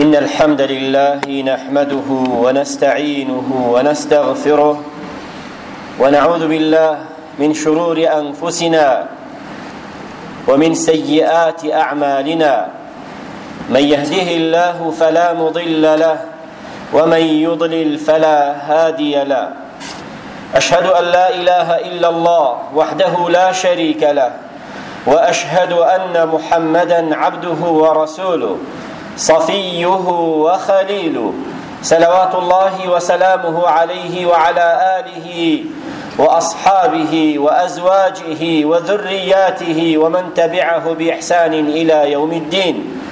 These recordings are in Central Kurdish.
إن الحمد لله نحمده ونستعينه ونستغفره ونعوذ بالله من شرور أنفسنا ومن سيئات أعمالنا من يهده الله فلا مضل له ومن يضلل فلا هادي له أشهد أن لا إله إلا الله وحده لا شريك له وأشهد أن محمدا عبده ورسوله صفيه وخليله صلوات الله وسلامه عليه وعلى آله وأصحابه وأزواجه وذرياته ومن تبعه بإحسان إلى يوم الدين.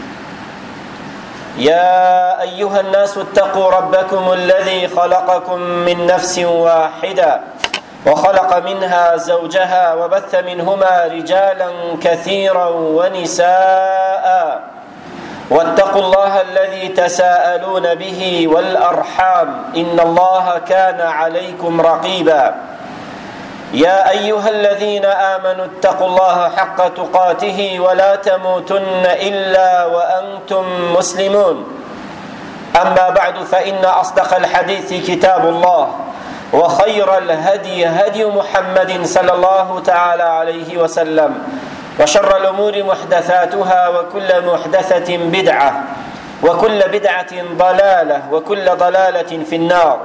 يا أيها الناس اتقوا ربكم الذي خلقكم من نفس واحدة وخلق منها زوجها وبث منهما رجالا كثيرا ونساء واتقوا الله الذي تساءلون به والأرحام إن الله كان عليكم رقيبا. يا أيها الذين آمنوا اتقوا الله حق تقاته ولا تموتن إلا وأنتم مسلمون. أما بعد فإن أصدق الحديث كتاب الله وخير الهدي هدي محمد صلى الله تعالى عليه وسلم وشر الأمور محدثاتها وكل محدثة بدعة وكل بدعة ضلالة وكل ضلالة في النار.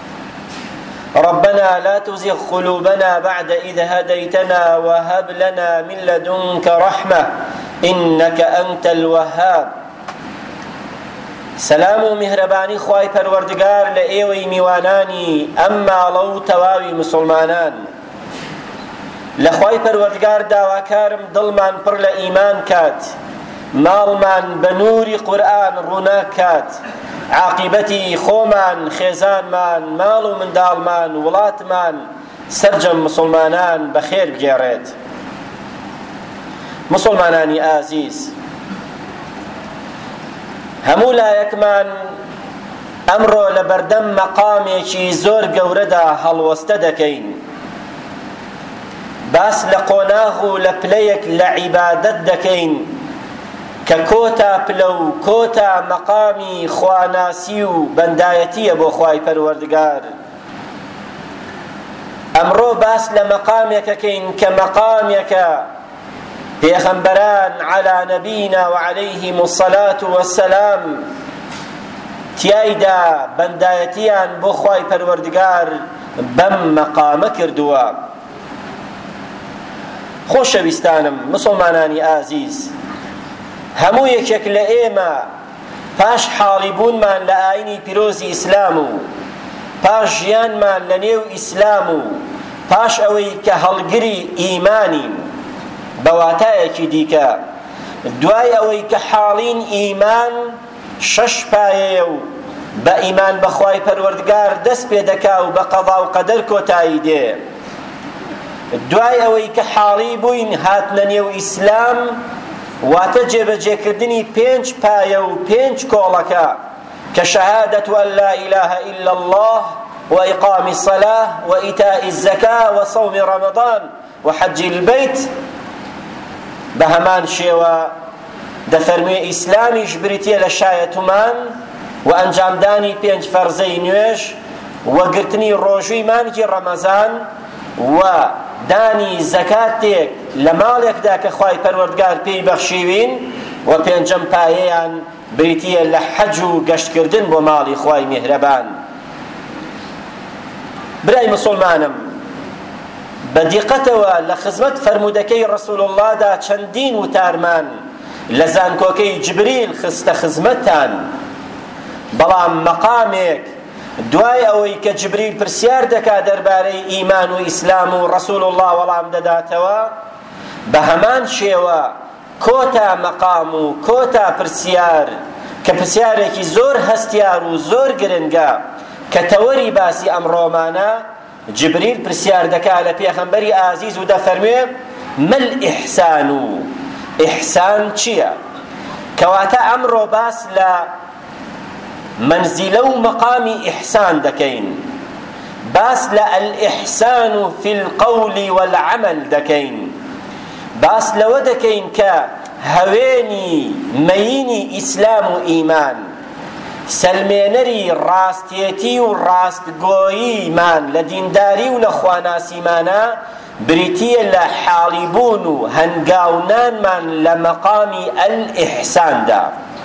ربنا لا تزغ قلوبنا بعد إذ هديتنا وهب لنا من لدنك رحمة إنك أنت الوهاب. سلام و مهربانی خوای پروردگار لە ئێوەی میوانانی ئەم ماڵە و تەواوی مسلمانان. لە خوای پەروەردگار داواکارم دڵمان پڕ لە ئیمان کات، ماڵمان بە نووری قورئان ڕووناک کات، عاقیبەتی خۆمان، خێزانمان، ماڵ و منداڵمان، وڵاتمان سەرجەم مسلمانان بەخێر بگێڕێت. مسلمانانی ئازیز، هەموو لایەکمان ئەمڕۆ لە بەردەم مەقامێکی زۆر گەورەدا هەڵوەستە دەکەین. باس لە قۆناغ و لە پلەیەک لە عیبادەت دەکەین کە کۆتا پلە و کۆتا مەقامی خواناسی و بەندایەتیە بۆ خوای پەروەردگار. ئەمڕۆ باس لە مەقامێکەکەین کە مەقامێکە پێغەمبەران عەلا نەبینا وعەلەیهیم الصەلاة وەسسەلام تیایدا بەندایەتیان بۆ خوای پەروەردگار بەم مەقامە کردووە. خۆشەویستانم، مسلمانانی ئازیز، هەموو یەکێک لە ئێمە پاش حاڵی بوونمان لە ئاینی پیرۆزی ئیسلام و پاش ژیانمان لە نێو ئیسلام و پاش ئەوەی کە هەڵگری ئیمانین بەواتایەکی دیکە، دوای ئەوەی کە حاڵین ئیمان شەش پایەیە و بە ئیمان بەخوای پەروەردگار دەست پێ دەکا و بە قەضا و قەدەر کۆتایی دێ، دوای ئەوەی کە حاڵی بووین هاتنە نێو ئیسلام واتە جێبەجێکردنی پێنج پایە و پێنج کۆڵەکە کە شەهادەت ئەن لا ئیلاهە ئیلا الله وإقام الصلاة وإيتاء الزكاة وصوم رمضان وحج البيت بهمان شێوە دەفەرموێ ئیسلامیش بریتیە لە شایەتمان و ئەنجامدانی پێنج فەرزەی نوێژ و گرتنی ڕۆژووی مانگی ڕەمەزان و دانی زەکاتێک لە ماڵێکدا کە خوای پەروەردگار پێی بەخشیوین و پێنجەم پایەیان بریتیە لە حەج و گەشتکردن بۆ ماڵی خوای میهرەبان. برای مسلمانم، بە دیقەتەوە لە خزمەت فەرموودەکەی ڕەسوول اللهدا چەندین وتارمان لە زانکۆکەی جبریل خستە خزمەتتان، بەڵام مەقامێک دوای ئەوەی کە جبریل پرسیار دەکا دەربارەی ئیمان و ئیسلام و ڕەسوول الله وەڵام دەداتەوە، بە هەمان شێوە کۆتا مەقام و کۆتا پرسیار کە پرسیارێکی زۆر هەستیار و زۆر گرنگە کە تەوەری باسی ئەمڕۆمانە، جبریل پرسیار دەکا لە پێغەمبەری ئازیز و دەفەرموێ مەل ئیحسان و ئیحسان چییە؟ کەواتە ئەمڕۆ باس لە منزلە و مەقامی ئیحسان دەکەین، باس لە الئیحسان فی القول والعمل دەکەین، باس لەوە دەکەین کە هەوێنی مەینی ئیسلام و ئیمان سلمێنەری ڕاستێتی و ڕاستگۆییمان لە دینداری و لە خواناسیمانە بریتیە لە حاڵیبوون و هەنگاونانمان لە مەقامی ئەلئیحساندا.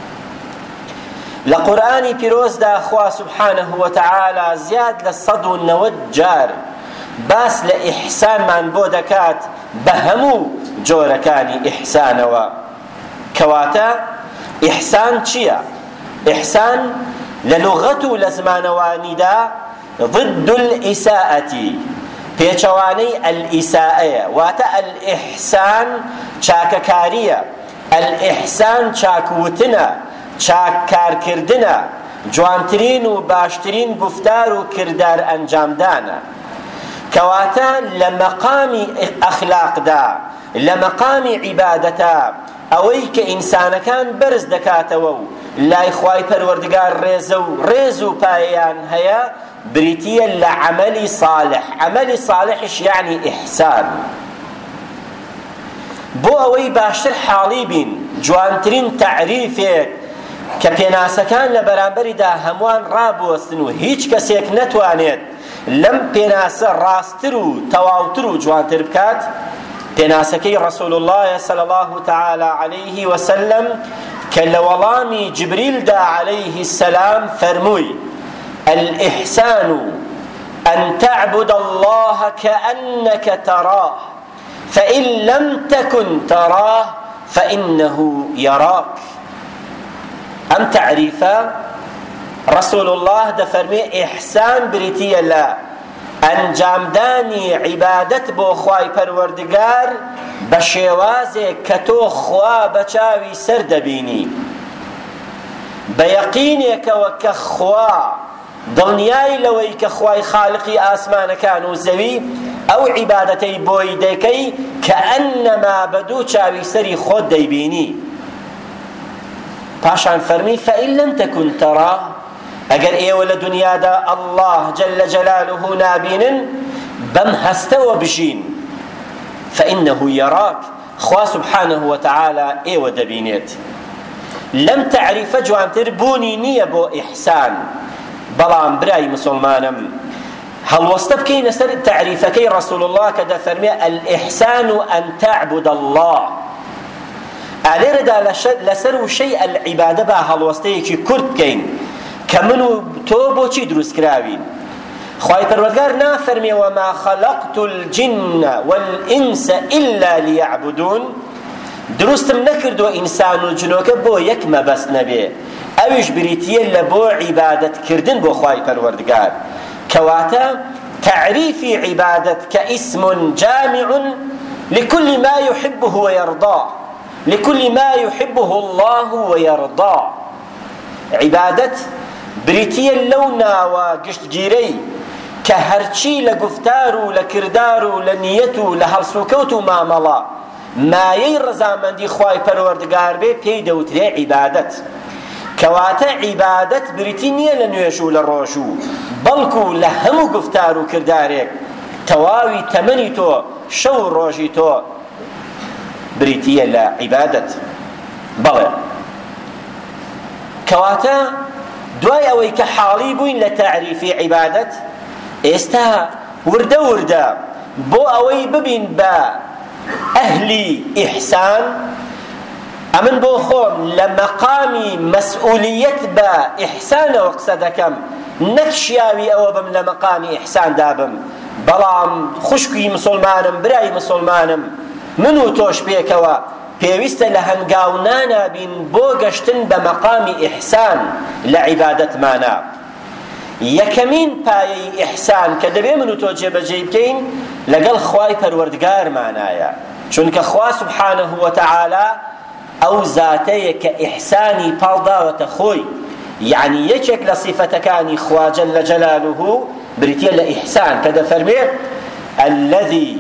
لە قورئانی پیرۆزدا خوا سبحانه وتعالى زیاد لە 190 جار باس لە ئیحسانمان بۆ دەکات بە هەموو جۆرەکانی ئیحسانەوە. کەواتە ئیحسان چییە؟ ئیحسان لە لوغەت و لە زمانەوانیدا ضد الئیساءەتی، پێچەوانەی ئەلئیساءەیە، واتە ئەلئیحسان چاکەکاریە، ئەلئیحسان چاکوتنە، چاککارکردنە، جوانترین و باشترین گفتار و کردار ئەنجامدانە. کەواتە لە مەقامی ئەخلاقدا، لە مەقامی عیبادەتە، ئەوەی کە ئینسانەکان بەرز دەکاتەوە و لای خوای پەروەردگار ڕێز و پایەیان هەیە، بریتیە لە عەمەلی صالح. عەمەلی صالحش یعنی ئیحسان. بۆ ئەوەی باشتر حاڵی بین، جوانترین تعریفێک کە پێناسەکان لە بەرامبەریدا هەمووان ڕابوەستن و هیچ کەسێک نەتوانێت لەم پێناسە ڕاستتر و تەواوتر و جوانتر بکات، پێناسەکەی ڕەسوول الله صلی الله تعالی علیه وسلم کە لە وەڵامی جبریلدا علیه السلام فەرمووی: الإحسان أن تعبد الله كأنك تراه فإن لم تكن تراه فإنه يراك. أم تعريفا رسول الله دفرمي إحسان بريتيا لا ئەنجامدانی عیبادەت بۆ خوای پەروەردگار بە شێوازێک کە تۆ خوا بە چاوی سەر دەبینی، بە یەقینێکەوە کە خوا دڵنیای لەوەی کە خوای خالقی ئاسمانەکان و زەوی ئەو عیبادەتەی بۆی دەکەی کە ئەنەما بە دوو چاوی سەری خۆت دەیبینی. پاشان فەرمی فەئین لەم تەکون تەراه، ئەگەر ئێوە لە دنیادا ئەڵڵاه جەلە جەلالوه نابینن، بەم هەستەوە بژین، فەئینەهو یەراک، خوا سبحانه وتعالى ئێوە دەبینێت. لەم تەعریفە جوانتر بوونی نییە بۆ ئیحسان. بەڵام برای مسلمانم هەڵوەستە بکەینە سەر تەعریفەکەی ڕەسوول الله کە دەفەرمێ الئیحسان أن تعبد الله. ئالێرەدا لەسەر وشەی ئەلعیبادە با هەڵوەستەیەکی کورت بکەین کە من و تۆ بۆچی دروست کراوین. خوای پەروەردگار نافەرمێ وما خەلەقت الجن والئینس إلا لیعبدون، دروستم نەکردووە ئینسان و جنۆکە بۆ یەک مەبەست نەبێ، ئەویش بریتیە لە بۆ عیبادەتکردن بۆ خوای پەروەردگار. کەواتە تعریفی عیبادەت کە اسم جامع لكل ما يحبه ويرضاه، لكل ما يحبه الله ويرضاه. عیبادەت بریتیە لەو ناوە گشتگیرەی کە هەرچی لە گفتار و لە کردار و لە نیەت و لە هەڵسوکەوت و مامەڵە مایەی ڕەزامەندی خوای پەروەردگار بێ پێی دەوترێ عیبادەت. کەواتە عیبادەت بریتی نییە لە نوێژ و لە ڕۆژ و بەڵکو لە هەموو گفتار و کردارێک تەواوی تەمەنی تۆ شەو و ڕۆژی تۆ بریتیە لە عیبادەت. بەڵێ کەواتە دوای ئەوەی کە حاڵی بووین لە تەعریفی عیبادەت، ئێستا وردە وردە بۆ ئەوەی ببین بە ئەهلی ئیحسان، ئەمن بۆ خۆم لە مەقامی مەسئولیەت بە ئیحسانەوە قسە دەکەم، نەک شیاوی ئەوە بم لە مەقامی ئیحساندا بم. بەڵام خوشکی مسلمانم، برای مسلمانم، من و تۆش پێکەوە پێویستە لە هەنگاو نانابین بۆ گەشتن بە مەقامی ئیحسان لە عیبادەتمانە. یەکەمین پایەی ئیحسان کە دەبێ من و تۆ جێبەجێ بکەین لەگەڵ خوای پەروەردگارمانایە، چونکە خوا سبحانه وتعالى ئەو زاتەیە کە ئیحسانی پاڵداوەتە خۆی، یعنی یەکێک لە صیفەتەکانی خوا جەلە جەلالوه بریتیە لە ئیحسان کە دەفەرمێ الذي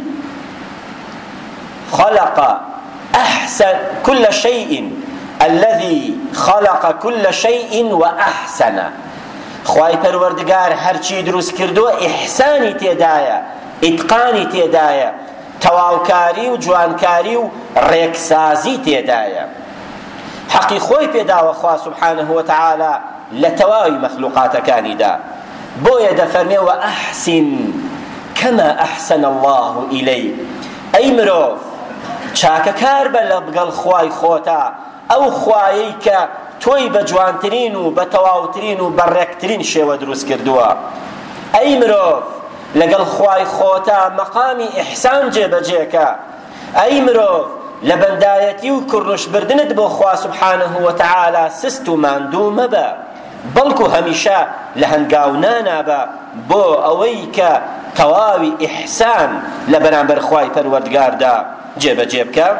خلق أحسن كل شيء، الذي خلق كل شيء وأحسن. خوای پەروەردگار هەرچی دروست کردووە ئیحسانی تێدایە، ئیتقانی تێدایە، تەواوکاری و جوانکاری و ڕێکسازی تێدایە. حەقی خۆی پێداوە خوا سبحانه وتعالى لە تەواوی مەخلوقاتەکانیدا. بۆیە دەفەرمێ وەئەحسن کەما ئەحسەن الله ئیلەیک، ئەی مرۆڤ چاکەکار بە لەگەڵ خوای خۆتا، ئەو خوایەی کە تۆی بە جوانترین و بە تەواوترین و بەڕێکترین شێوە دروست کردووە. ئەی مرۆڤ لەگەڵ خوای خۆتا مەقامی ئیحسان جێبەجێکە. ئەی مرۆڤ لە بەندایەتی و کوڕنوشبردنت بۆ خوا سبحانه وتعالى سست و ماندوو مەبە، بەڵکو هەمیشە لە هەنگاو نانابە بۆ ئەوەی کە تەواوی ئیحسان لە بەرامبەر خوای پەروەردگاردا جێبەجێ بکە.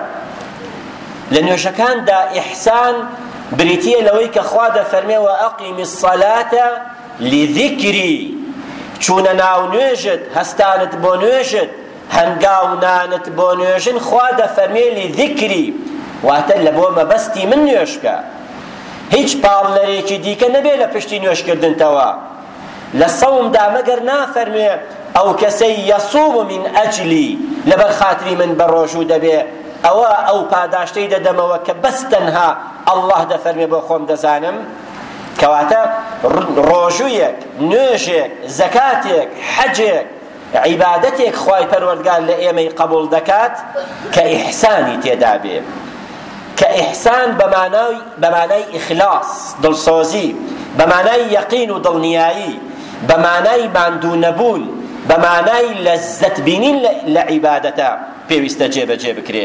لە نوێژەکاندا ئیحسان بریتیە لەوەی کە خوا دەفەرمێ وەئەقیمی الصەلاتە لذیکری، چوونە ناو نوێژت، هەستانت بۆ نوێژت، هەنگاو نانت بۆ نوێژن، خوا دەفەرمێ لذیکری، واتە لە بۆ مەبەستی من نوێژ بکە. هیچ پاڵنەرێکی دیکە نەبێ لە پشتی نوێژکردنتەوە. لە سەومدا مەگەر نافەرمێ ئەو کەسەی یەسوم من ئەجلی، لەبەر خاتری من بە ڕۆژوو دەبێ، ئەوە ئەو پاداشتەی دەدەمەوە کە بەس تەنها ئەڵڵاه دەفەرمێ بۆ خۆم دەزانم. کەواتە ڕۆژوویەک، نوێژێک، زەکاتێک، حەجێک، عیبادەتێک خوای پەروەردگار لە ئێمەی قبول دەکات کە ئیحسانی تێدا بێ، کە ئیحسان بە مانای ئیخلاص، دڵسۆزی، بە مانای یەقین و دڵنیایی، بە مانای ماندوو نەبوون، بە مانای لەززەت بینین لە عیبادەتە پێویستە جێبەجێ بکرێ.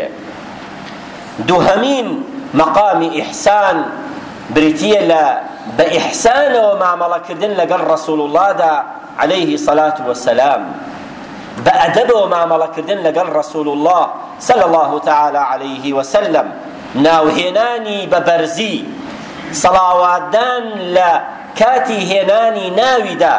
دووهەمین مەقامی ئیحسان بریتیە لە بە ئیحسانەوە مامەڵەکردن لەگەڵ ڕەسوول اللهدا عەلەیهی سەلات وەسەلام، بە ئەدەبەوە مامەڵەکردن لەگەڵ ڕەسوول الله صلی الله تعالی عەلەیه وسلم، ناوهێنانی بە بەرزی، سەڵاواتدان لە کاتی هێنانی ناویدا،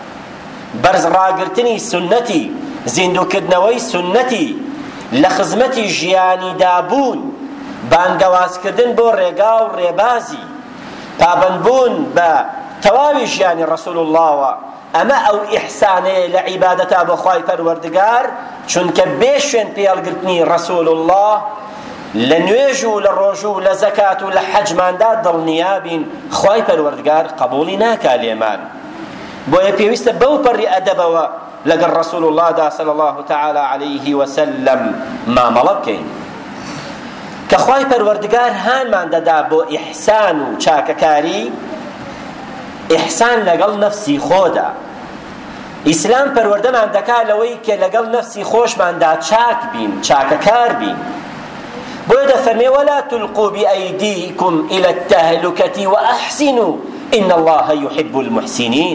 بەرزڕاگرتنی سنەتی، زیندووکردنەوەی سنەتی، لە خزمەتی ژیانیدا بوون، بانگەوازکردن بۆ ڕێگا و ڕێبازی، پابەندبوون بە تەواوی ژیانی ڕەسوول اللهوە. ئەمە ئەو ئیحسانەیە لە عیبادەتا بۆ خوای پەروەردگار، چونکە بێ شوێن پێڵگرتنی ڕەسوول الله لە نوێژ و لە ڕۆژ و لە زەکات و لە حەجماندا دڵنیابین خوای پەروەردگار قبولی ناکا لێمان. بۆیە پێویستە بەو پەڕی ئەدەبەوە لەگەڵ ڕەسوول اللهدا صلی الله تعالی عەلەیه وسلم مامەڵە بکەین کە خوای پەروەردگار هانمان دەدا بۆ ئیحسان و چاکەکاری. ئیحسان لەگەڵ نەفسی خۆدا. ئیسلام پەروەردەمان دەکا لەوەی کە لەگەڵ نەفسی خۆشماندا چاک بین، چاکەکار بین. بۆیە دەفەرمێ وەلا تلقوا بئەیدیکم إلى التهلكة وأحسنوا إن الله يحب المحسنين.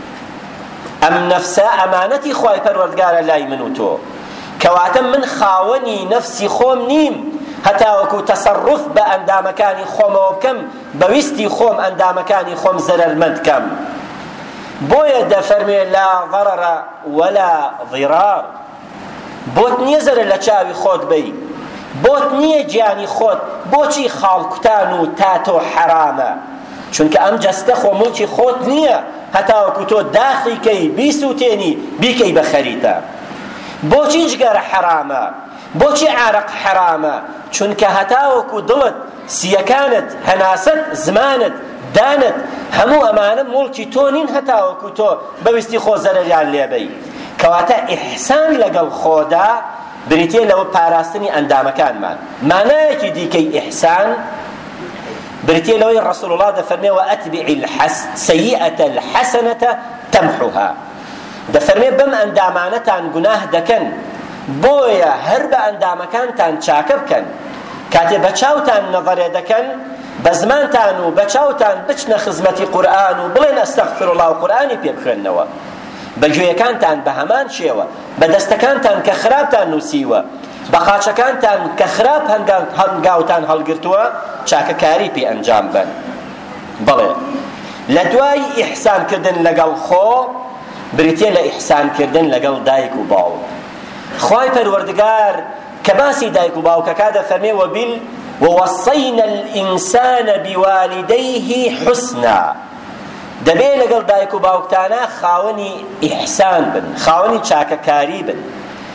ئەم نەفسە ئەمانەتی خوای پەروەردگارە لای من و تۆ، کەواتە من خاوەنی نەفسی خۆم نیم هەتاوەکو تەسەڕف بە ئەندامەکانی خۆمەوە بکەم، بەویستی خۆم ئەندامەکانی خۆم زەرەرمەند بکەم. بۆیە دەفەرمێ لا ضەرەرە وەلا ضیرار. بۆت نییە زەرە لە چاوی خۆت بەی، بۆت نییە گیانی خۆت بۆچی خاڵکوتان و تاتۆ حرامە، چونکە ئەم جەستە خۆ مڵکی خۆت نییە هەتاوەکو تۆ داخی کەی بیسووتێنی بیکەی بە خەریتە. بۆچی جگەرە حرامە، بۆچی عارق حرامە، چونکە هەتاوەکو دڵت، سیەکانت، هەناسەت، زمانت، دانت، هەموو ئەمانە مڵکی تۆ نین هەتاوەکو تۆ بەویستی خۆ زەرەریان لێبەی. کەواتە ئیحسان لەگەڵ خۆدا بریتیە لەوە پاراستنی ئەندامەکانمان. مانایەکی دیکەی ئیحسان بریتیە لەوەی ڕەسوول الله دەفەرمێ وەئەتبع السەیئەة الحەسەنەة تەمحوها. دەفەرمێ بەم ئەندامانەتان گوناه دەکەن، بۆیە هەر بە ئەندامەکانتان چاکە بکەن. کاتێ بە چاوتان نەڤەرێ دەکەن، بە زمانتان و بە چاوتان بچنە خزمەتی قورئان و بڵێن ئەستەغفر الله و قورئانی پێ بخوێننەوە. بە گوێیەکانتان بە هەمان شێوە، بە دەستەکانتان کە خراپتان نووسیوە، بە قاچەکانتان کە خراپ هەنگاوتان هەڵگرتووە چاکەکاری پێ ئەنجام بن. بەڵێ لە دوای ئیحسانکردن لەگەڵ خۆ بریتیە لە ئیحسانکردن لەگەڵ دایک و باوک. خوای پەروەردگار کە باسی دایک و باوکەکە دەفەرمێ ووەصەینا الئینسان بوالدەیه حوسنا. دەبێ لەگەڵ دایک و باوکتانە خاوەنی ئیحسان بن، خاوەنی چاکەکاری بن.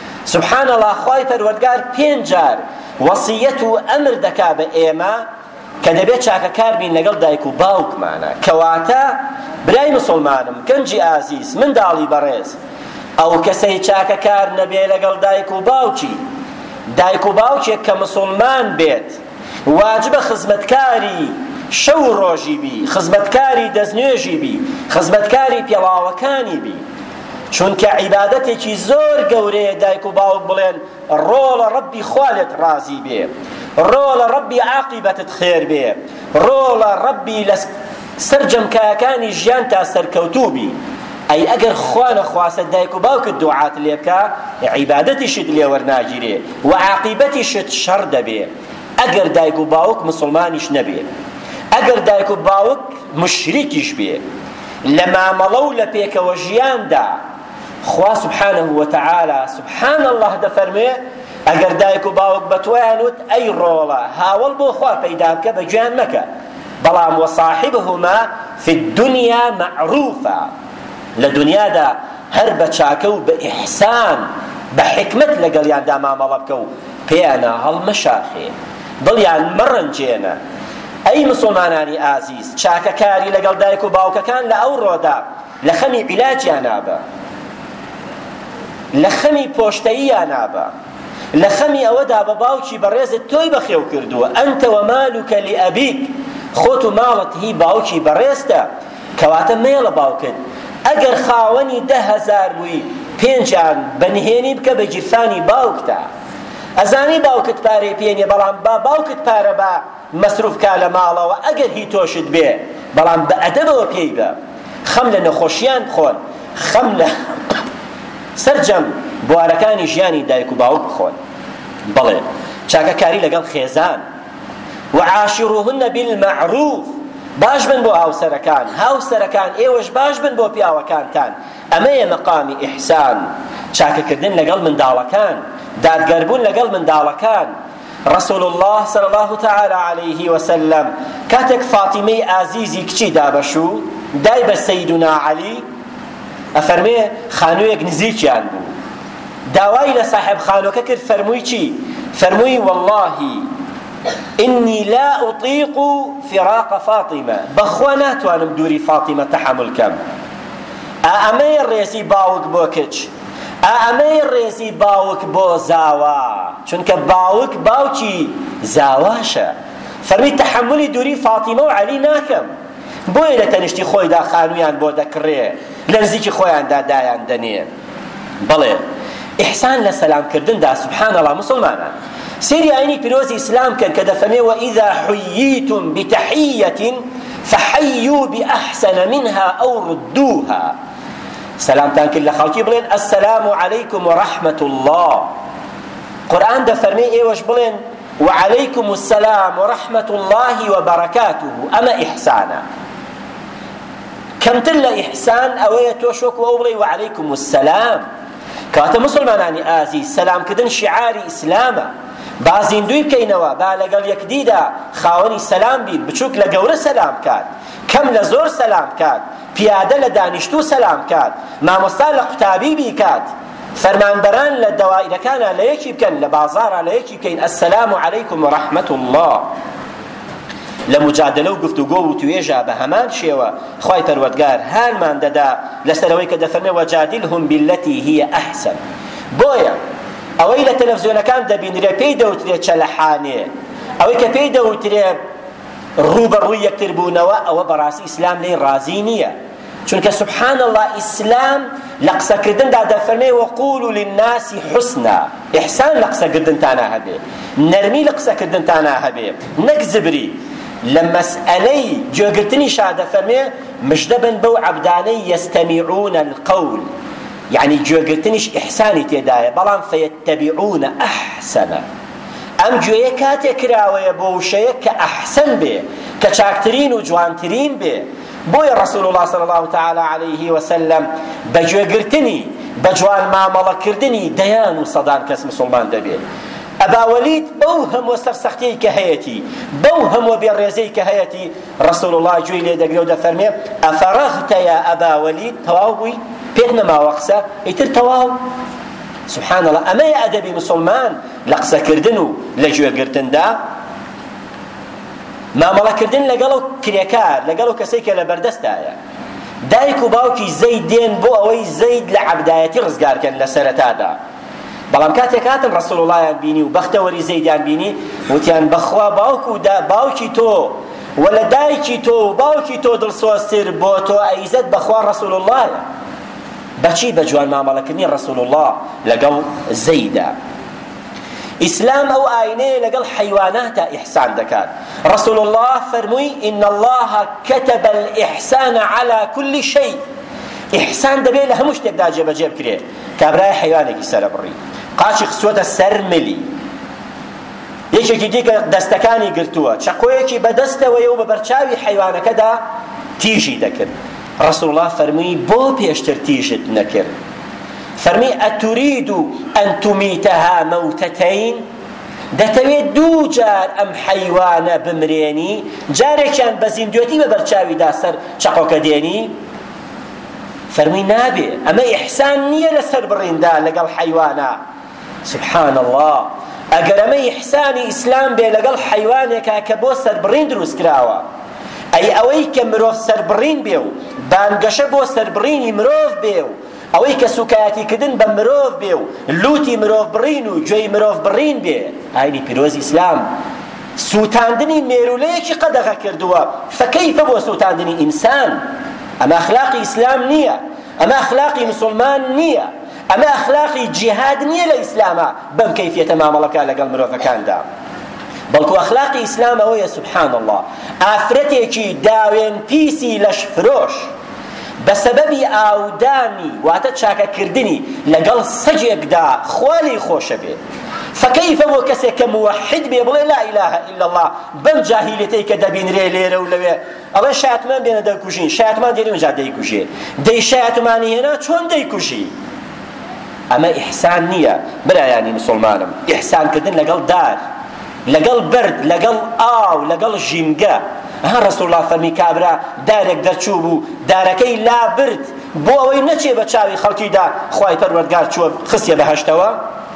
سبحان الله خوای پەروەردگار 5 جار وەصیەت و ئەمر دەکا بە ئێمە کە دەبێت چاکەکار بین لەگەڵ دایک و باوکمانە. کەواتە برای مسلمانم، گەنجی ئازیز، منداڵی بەڕێز، ئەو کەسەی چاکەکار نەبێ لەگەڵ دایک و باوکی، دایک و باوکێک کە مسلمان بێت واجبە خزمەتکاری شەو و ڕۆژی بی، خزمەتکاری دەستنوێژی بی، خزمەتکاری پێڵاوەکانی بی، چونکە عیبادەتێکی زۆر گەورەیە دایک و باوک بڵێن ڕۆڵە ڕەبی خوالت ڕازی بێ، ڕۆڵە ڕەبی عاقیبەتت خێر بێ، ڕۆڵە ڕەبی لە سەرجەمکایەکانی ژیان تا سەرکەوتوو بی. ئەی ئەگەر خوا نەخواستە دایک و باوکت دوعات لێ بکە عیبادەتیشت لێ وەرناگیرێ و عاقیبەتیشت شەڕ دەبێ. ئەگەر دایک و باوک مسلمانیش نەبێ، ئەگەر دایک و باوک مشریکیش بێ، لە مامەڵە و لە پێکەوە ژیاندا خوا سبحانه وتعالى سبحان الله دەفەرمێ ئەگەر دایک و باوک بە تۆیان وت ئەی ڕۆڵە هاوڵ بۆ خوا پەیدا بکە بە گوێیان مەکە، بەڵام وەصاحبهما في الدنيا معروفا، لە دنیادا هەر بە چاکە و بە ئیحسان بە حکمت لەگەڵیاندا مامەڵە بکە و پێیانە هەڵمەشاخێ، دڵیان مەڕەنجێنە. ئەی مسلمانانی ئازیز، چاکەکاری لەگەڵ دایک و باوکەکان لە ئەو ڕۆدا لە خەمی عیلاجیان نابە، لە خەمی پۆشتەییان نابە، لە خەمی ئەوەدا بە باوکی بەڕێزت تۆی بەخێو کردووە، ئەنتە وەمالوکە لئەبیک، خۆت و ماڵت هی باوکی بەڕێزتە، کەواتە مێڵە باوکت ئەگەر خاوەنی 10,000 بووی 5 بەنهێنی بکە بە گیرفانی باوکتە. ئەزانی باوکت پارەی پێنیە، بەڵام با باوکت پارە بە مەسروف کا لە ماڵەوە ئەگەر هی تۆشت بێ، بەڵام بە ئەدەبەوە پێی بە، خەم لە نەخۆشیان بخۆن، خەم لە سەرجەم بوارەکانی ژیانی دایک و باوک بخۆن. بەڵێ چاکەکاری لەگەڵ خێزان، وعاشروهن بالمعروف، باش بن بۆ هاوسەرەکان، هاوسەرەکان ئێوەش باش بن بۆ پیاوەکانتان، ئەمەیە مەقامی ئیحسان. چاکەکردن لەگەڵ منداڵەکان، دادگەربوون لەگەڵ منداڵەکان. رسول الله صلى الله تعالى عليه وسلم کاتێک فاتیمەی ئازیزی کچی دابەشوو دای بە سەیدنا عەلی، ئەفەرمێ خانوویەک نزیکیان بوو، داوای لە ساحب خانووەکە کرد، فەرمووی چی؟ فەرمووی واللهی إني لا أطيق فراق فاطمة، بخوا ناتوانم دووری فاتیمە تەحەمل کەم. ئەمەی ڕێزی باوک بۆ کچ، ئەمەی ڕێزی باوک بۆ زاوا، چونکە باوک باوکی زاواشە. فەرمی تەحەملی دووری فاتیمە و عەلی ناکەم، بۆیە لە تەنیشتی خۆیدا خانوویان بۆ دەکڕێ، لە نزیکی خۆیاندا دایان دەنێ. بەڵێ ئیحسان لە سەلامکردندا سبحان الله مسلمانان سيري عيني بيروزي إسلام كان كذا فمي وإذا حييتم بتحية فحيوا بأحسن منها أو ردوها. سلام تانك اللي خالكي بلين السلام عليكم ورحمة الله. قرآن ده فرمي إيه وش بلين وعليكم السلام ورحمة الله وبركاته، أما إحسانا كم تلا إحسان أوية توشوك وأولي وعليكم السلام. كواتا مسلماناني آزي سلام كدن شعاري إسلاما، بازین دوی بکەینەوە، با لەگەڵ یەکدیدا خاوەنی سەلام بیت، بچووک لە گەورە سەلام کات، کەم لە زۆر سەلام کات، پیادە لە دانیشتوو سەلام کات، مامۆستا لە قوتابی بیکات، فەرمانبەران لە دەوائرەکانە لە یەکی بکەن، لە بازاڕە لە یەکی بکەین السلام عەلەیکم وەڕەحمەت الله. لە مجادلە و گفتوگۆ و توێژە بە هەمان شێوە خوای پەروەردگار هانمان دەدا لەسەرەوەی کە دەفەرمێ وەجادلهم بالەتی هی ئەحسن. بۆیە ئەوەی لە تەلەڤیزیۆنەکان دەبینرێ پێی دەوترێت چەلەحانێ، ئەوەی کە پێی دەوترێ ڕوبەڕووی یەکتر بوونەوە، ئەوە بەڕاستی ئیسلام لێی ڕازی نییە، چونکە سبحان الله ئیسلام لە قسەکردندا دەفەرمێ وەقولوا للناس حسنا، ئیحسان لە قسەکردنتانە هەبێ، نەرمی لە قسەکردنتانە هەبێ، نەک زبری. لە مەسئەلەی گوێگرتنیشا دەفەرمێ مژدە بن بەو عەبدانەی یەستەمیعون القەول، يعني گوێگرتنیش ئیحسانی تێدایە، بەڵام فەیەتەبیعون ئەحسەنە. ئەم گوێیە کاتێک کراوەیە بۆ وشەیە کە ئەحسەن بێ، کە چاکترین و جوانترین بێ. بۆیە رسول الله صلى الله تعالى عليه وسلم بە گوێگرتنی بە جوان مامەڵەکردنی دەیان و سەدان کەس مسلمان دەبێت. ئەباوەلید بەو هەموو سەرسەختیی کە هەیەتی، بەو هەموو بێڕێزەی کە هەیەتی، رسول الله گوێی لێ دەگرێ و دەفەرمێ ئەفەرەغتە یا ئەباوەلید، تەواو بووی؟ پێت نەماوە قسە؟ ئیتر تەواو. سبحان الله ئەمەیە ئەدەبی مسلمان لە قسەکردن و لە گوێگرتندا. مامەڵەکردن لەگەڵ و کرێکار لەگەڵ و کەسێک کە لە بەردەستایە دایک و باوکی زەید دێن بۆ ئەوەی زەید لە عەبدایەتی ڕزگارکەن لە سەرەتادا بەڵام کاتێک هاتن ڕەسوڵ وڵایان بینی و بەختەوەری زەیدیان بینی وتیان بەخوا باوکی تۆ ولا دایکی تۆ و باوکی تۆ دڵسۆزتر بۆ تۆ ئەیزەت بەخوا ڕەسوڵ وڵایە بەچی بە جوان مامەڵەکردنی ڕەسوڵ وڵا لەگەڵ زەیدا ئیسلام ئەو ئاینەیە لەگەڵ حەیواناتە ئیحسان دەکات ڕەسوڵ الله فەرمووی ئین الله كتب الإحسان على كل شيء ئیحسان دەبێت لە هەموو شتێکدا جێبەجێ بکرێت کابرای حەیوانێکی سەرەبڕی قاچی خستووەتە سەر ملی یەکێکی دیکە دەستەکانی گرتووە چەقۆیەکی بەدەستەوەیە و بە بەرچاوی حەیوانەکەدا تیژی دەکرد ڕەسوڵ الله فەرمووی بۆ پێشتر تیژت نەکرد فەرمی ئەتورید ئەن تومیتەها مەوتەتەین دەتەوێت دوو جار ئەم حەیوانە بمرێنی جارێکیان بە زیندوێتی بە بەرچاویدا سەر چەقۆکە دێنی فەرمی نابێ ئەمە ئیحسان نییە لەسەر بڕیندا لەگەڵ حەیوانە سبحان الله ئەگەر ئەمە ئیحسانی ئیسلام بێ لەگەڵ حەیوانێکە کە بۆ سەربڕین دروست کراوە ئەی ئەوەی کە مرۆڤ سەربڕین بێ و بانگەشە بۆ سەربڕینی مرۆڤ بێ و ئەوەی کە سوکایەتیکردن بە مرۆڤ بێ و لوتی مرۆڤ بڕین و گوێی مرۆڤ بڕین بێ ئاینی پیرۆزی ئیسلام سوتاندنی مێرولەیەکی قەدەغە کردووە فەکەیفە بۆ سوتاندنی ئینسان ئەمە ئەخلاقی ئیسلام نییە ئەمە ئەخلاقی مسلمان نییە ئەمە ئەخلاقی جیهاد نییە لە ئیسلامە بەم کەیفیەتە مامەڵەکە لەگەڵ مرۆڤەکاندا بەڵکو ئەخلاقی ئیسلام ئەوەیە سبحان الله ئافرەتێکی داوێن پیسی لەش فرۆش بەسەبەبی ئاودانی واتە چاکەکردنی لەگەڵ سەگێکدا خوالی خۆشە بێت فكيف بو كسك موحد بي بلا لا اله الا الله بم جاهليتي كدبين ري ليره ولوي الله شاتمان بين دكوشين شاتمان ديري من جاده يكوشي دي شاتماني هنا چون دي كوشي اما احسان نيه بلا يعني مسلمانم احسان كدن لقل دار لقل برد لقل لقل جيمغا ها رسول الله فرمي كابرا دارك درچوبو داركي لا برد بو اوي نچي بچاوي خلقي دا خوای پروردگار چوب خسيه بهشتوا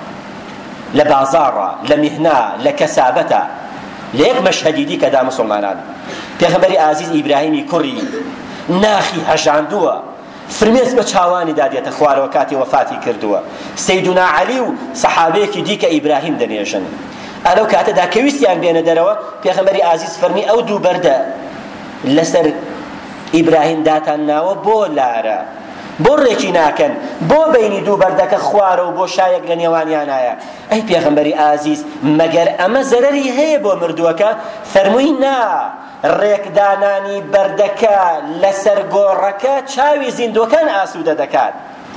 لبازارة لمهنة لكسابة ليك مشهدي دي كدا مسلمانان پیغمبر عزيز إبراهيمي كري ناخي هجاندوا فرميز بچاواني دادية خوار وكاتي وفاتي كردوا سيدنا علي صحابيك ديك إبراهيم دنيشن ألو كاتا دا كويستيان بين دروا پیغمبر عزيز فرمي أو دو برده لسر إبراهيم داتان ناو بولارا بۆڕێکی ناکەن بۆ بینی دوو بەردەکە خوارە و بۆ شایەک لە نێوانیانایە ئەی پێغەمبەری ئازیز مەگەر ئەمە زەرەری هەیە بۆ مردووەکە فەرمووی نا ڕێکدانانی بەردەکە لەسەر گۆڕەکە چاوی زیندوەکان ئاسوودە دەکات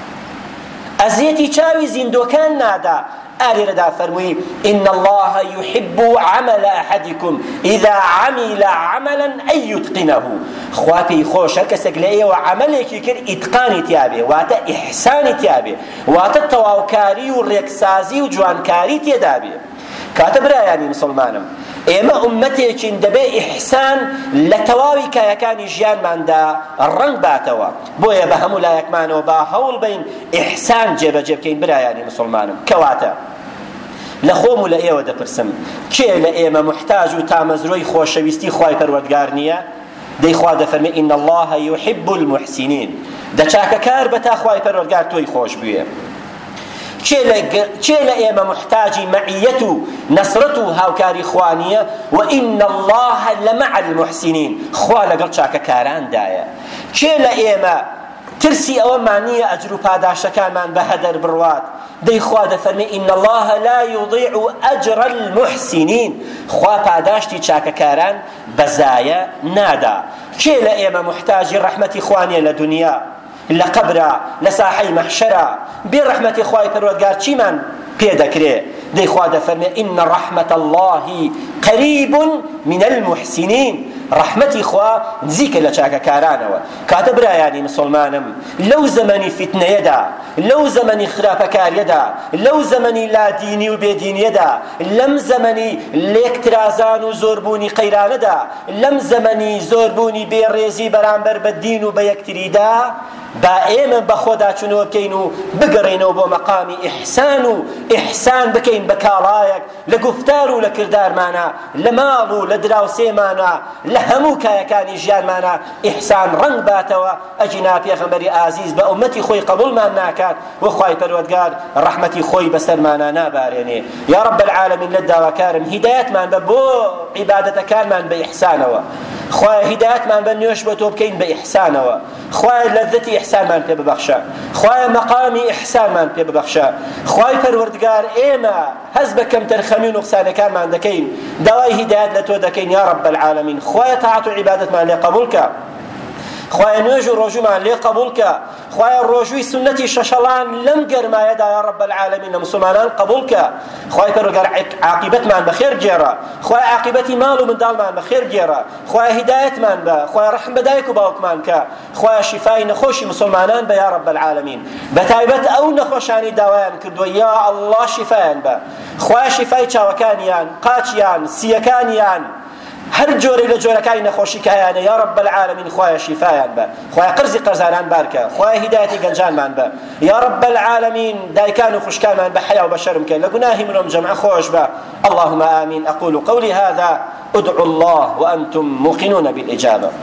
ئەزیەتی چاوی زیندوەکان نادا آلردا فرموي إن الله يحب عمل أحدكم إذا عمل عملا أن يتقنه خواتي خوش هكسك لأيه وعملك يكر إتقاني تيابه واتا إحساني تيابه واتا التواوكاري والريكسازي وجوانكاري تيابه كاتب رأياني مسلمانم ئێمە ئومەتێکین دەبێ ئیحسان لە تەواوی کایەکانی ژیانماندا ڕەنگ باتەوە بۆیە بە هەموو لایەکمانەوە با هەوڵ بین ئیحسان جێبەجێ بکەین برایانی مسلمانم کەواتە لە خۆم و لە ئێوە دەپرسم کێ لە ئێمە محتاج و تامەزرۆی خۆشەویستی خوای پەروەردگار نییە دەی خوا دەفەرمێ ئین الله يحب المحسنین دەچاکەکار بە تا خوای پەروەردگار تۆی خۆش بوێ چێ لە ئێمە محتاجی مەعیەت و نەسرەت و هاوکاری خوانیە وئین الله لمع المحسنین خوا لەگەڵ چاکەکاراندایە چێ لە ئێمە ترسی ئەوەمان نییە ئەجر و پاداشەکانمان بە هەدەر بڕوات دەی خوا دەفەرمێ ئین الله لا يضيع أجر المحسنین خوا پاداشتی چاکەکاران بەزایە نادا چێ لە ئێمە محتاجی ڕەحمەتی خوانیە لە دنیا لە قەبرە لە ساحەی مەحشەرە بێ ڕەحمەتی خوای پەروەردگار چیمان پێ دەکرێ دەی خوا دەفەرمێ ئین ڕەحمەت الله قەریب من المحسنین ڕەحمەتی خوا نزیکە لە چاکەکارانەوە. کاتە برایانی مسلمانم لەو زەمەنی فتنەیەدا، لەو زەمەنی خراپەکاریەدا، لەو زەمەنی لادینی و بێدینیەدا، لەم زەمەنی لێکترازان و زۆربوونی قەیرانەدا، لەم زەمەنی زۆربوونی بێڕێزی بەرامبەر بە دین و بە یەکتریدا، با ئێمە بە خۆداچوونەوە بکەین و بگەڕێنەوە بۆ مەقامی ئیحسان و ئیحسان بکەین بە کاڵایەک لە گفتار و لە کردارمانە، لە ماڵ و لە دراوسێمانە، لە هەموو کایەکانی ژیانمانە ئیحسان ڕەنگ باتەوە. ئەجینا پێغەمبەری ئازیز بە ئومەتی خۆی قبوڵمان ناکات و خوای پەروەردگار ڕەحمەتی خۆی بەسەرمانە نابارێنێ. یا رب العالمین لە داواکارم هیدایەتمان بە بۆ عیبادەتەکانمان بە ئیحسانەوە. خوای هیدایەتمان بە نوێش بۆ تۆ بکەین بە ئیحسانەوە. خوای لەذەتی ئیحسانمان پێ ببەخشە. خوای مەقامی ئیحسانمان پێ ببەخشە. خوای پەروەردگار ئێمە هەز بە کەمتەر خەمی و نوقسانەکانمان دەکەین، داوای هیدایەت لە تۆ دەکەین یا رب العالمین. خوای تاعات و عیبادەتمان لێ قبوڵ کە. خوای نوێژ و ڕۆژومان لێ قبوڵ کە. خوای ڕۆژووی سنەتی شەشەڵان لەم گەرمایەدا یا رب العالمین لە مسلمانان قبوڵ کە. خوای پەروەردگار عاقبەتمان بەخێر گێڕە. خوای عاقبەتی ماڵ و منداڵمان بەخێر گێڕە. خوای هیدایەتمان بە. خوای ڕەحم بە دایک و باوکمان کە. خوای شیفای نەخۆشی مسلمانان بە یا رب العالمین. بەتایبەت ئەو نەخۆشانی داوایان کردووە یا الله شیفایان بە. خوای شیفای چاوەکانیان، قاچیان، سیەکانیان، هەر جۆرەی لە جۆرەکانی نەخۆشی کایانە یا رب العالمین خوای شیفایان بە. خوای قرزی قەرزانان بارکە. خوای هیدایەتی گەنجانمان بە. یا رب العالمین دایکان و خوشکانمان بە حیا و بە شەرم کە لە گوناهی مرۆم جەمع خۆش بە. اللهم آمين. أقول قولي هذا ادعوا الله وأنتم موقنون بالإجابة.